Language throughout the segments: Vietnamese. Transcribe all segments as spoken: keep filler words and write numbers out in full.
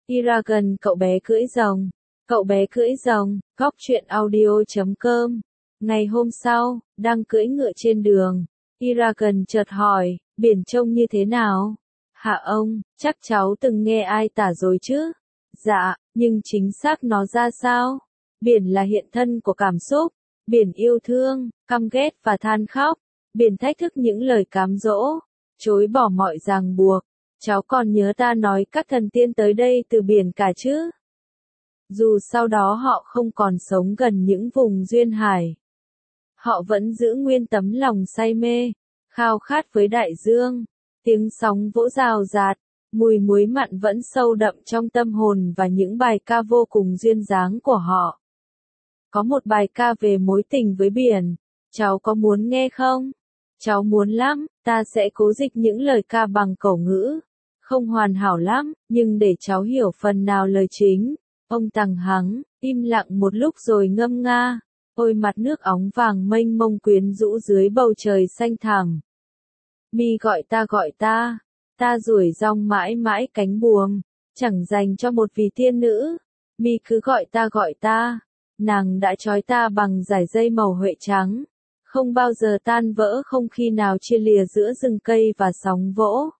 Eragon cậu bé cưỡi rồng. Cậu bé cưỡi rồng, góc truyện audio chấm com. Ngày hôm sau, đang cưỡi ngựa trên đường, Eragon chợt hỏi, biển trông như thế nào? Hạ ông, chắc cháu từng nghe ai tả rồi chứ? Dạ, nhưng chính xác nó ra sao? Biển là hiện thân của cảm xúc, biển yêu thương, căm ghét và than khóc, biển thách thức những lời cám dỗ, chối bỏ mọi ràng buộc. Cháu còn nhớ ta nói các thần tiên tới đây từ biển cả chứ? Dù sau đó họ không còn sống gần những vùng duyên hải, họ vẫn giữ nguyên tấm lòng say mê, khao khát với đại dương. Tiếng sóng vỗ rào rạt, mùi muối mặn vẫn sâu đậm trong tâm hồn và những bài ca vô cùng duyên dáng của họ. Có một bài ca về mối tình với biển, cháu có muốn nghe không? Cháu muốn lắm, ta sẽ cố dịch những lời ca bằng cổ ngữ. Không hoàn hảo lắm, nhưng để cháu hiểu phần nào lời chính. Ông Tằng Hắng, im lặng một lúc rồi ngâm nga. Ôi mặt nước óng vàng mênh mông quyến rũ dưới bầu trời xanh thẳm. Mi gọi ta gọi ta, ta duỗi rong mãi mãi cánh buồm, chẳng dành cho một vì tiên nữ. Mi cứ gọi ta gọi ta, nàng đã trói ta bằng dải dây màu huệ trắng, không bao giờ tan vỡ, không khi nào chia lìa giữa rừng cây và sóng vỗ.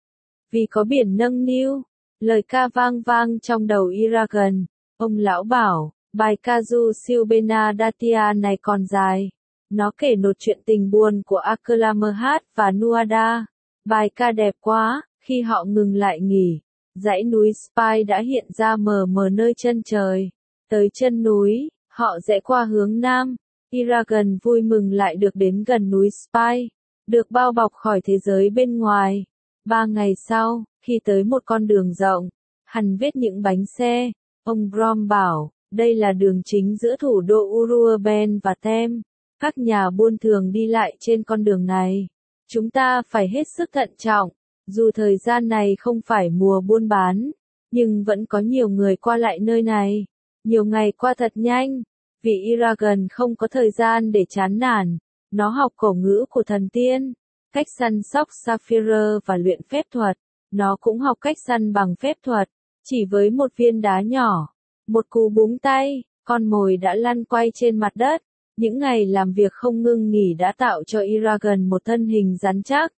Vì có biển nâng niu, lời ca vang vang trong đầu Eragon. Ông lão bảo, bài ca du siêu Benadattia này còn dài. Nó kể nốt chuyện tình buồn của Aklamerhat và Nuada. Bài ca đẹp quá, khi họ ngừng lại nghỉ, dãy núi Spy đã hiện ra mờ mờ nơi chân trời. Tới chân núi, họ rẽ qua hướng nam. Eragon vui mừng lại được đến gần núi Spy, được bao bọc khỏi thế giới bên ngoài. Ba ngày sau, khi tới một con đường rộng, hằn vết những bánh xe, ông Brom bảo, đây là đường chính giữa thủ đô Uruaben và Tem. Các nhà buôn thường đi lại trên con đường này. Chúng ta phải hết sức thận trọng, dù thời gian này không phải mùa buôn bán, nhưng vẫn có nhiều người qua lại nơi này. Nhiều ngày qua thật nhanh, vì Eragon không có thời gian để chán nản. Nó học cổ ngữ của thần tiên, cách săn sóc Sapphire và luyện phép thuật. Nó cũng học cách săn bằng phép thuật, chỉ với một viên đá nhỏ, một cú búng tay, con mồi đã lăn quay trên mặt đất. Những ngày làm việc không ngưng nghỉ đã tạo cho Eragon một thân hình rắn chắc,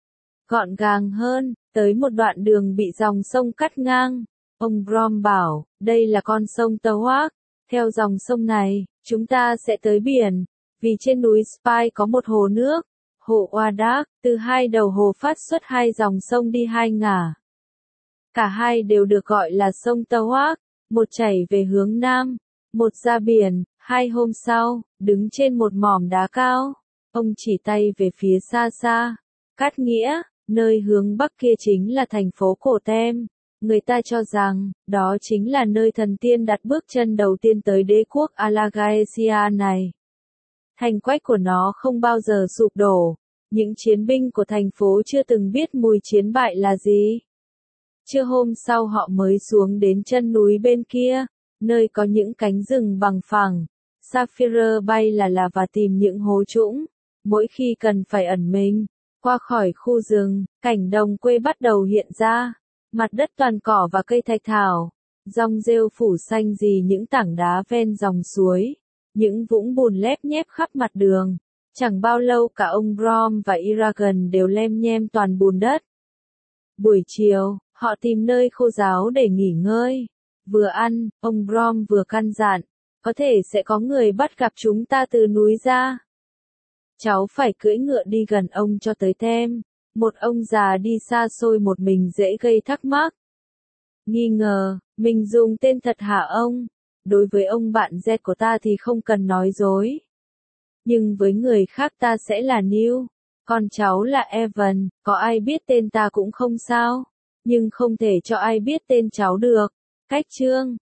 gọn gàng hơn. Tới một đoạn đường bị dòng sông cắt ngang, ông Brom bảo, đây là con sông Tawak. Theo dòng sông này, chúng ta sẽ tới biển, vì trên núi Spy có một hồ nước, hồ Wadak. Từ hai đầu hồ phát xuất hai dòng sông đi hai ngả. Cả hai đều được gọi là sông Tawak, một chảy về hướng nam, một ra biển. Hai hôm sau, đứng trên một mỏm đá cao, ông chỉ tay về phía xa xa, Cát Nghĩa, nơi hướng bắc kia chính là thành phố cổ Tem. Người ta cho rằng, đó chính là nơi thần tiên đặt bước chân đầu tiên tới đế quốc Alagaesia này. Thành quách của nó không bao giờ sụp đổ. Những chiến binh của thành phố chưa từng biết mùi chiến bại là gì. Trưa hôm sau họ mới xuống đến chân núi bên kia, nơi có những cánh rừng bằng phẳng. Sapphire bay là là và tìm những hố trũng. Mỗi khi cần phải ẩn mình, qua khỏi khu rừng, cảnh đồng quê bắt đầu hiện ra. Mặt đất toàn cỏ và cây thạch thảo. Rong rêu phủ xanh rì những tảng đá ven dòng suối. Những vũng bùn lép nhép khắp mặt đường. Chẳng bao lâu cả ông Brom và Eragon đều lem nhem toàn bùn đất. Buổi chiều, họ tìm nơi khô ráo để nghỉ ngơi. Vừa ăn, ông Brom vừa căn dặn, có thể sẽ có người bắt gặp chúng ta từ núi ra. Cháu phải cưỡi ngựa đi gần ông cho tới Tem. Một ông già đi xa xôi một mình dễ gây thắc mắc, nghi ngờ, mình dùng tên thật hả ông? Đối với ông bạn Z của ta thì không cần nói dối. Nhưng với người khác ta sẽ là Neil, còn cháu là Evan, có ai biết tên ta cũng không sao. Nhưng không thể cho ai biết tên cháu được. Cách chương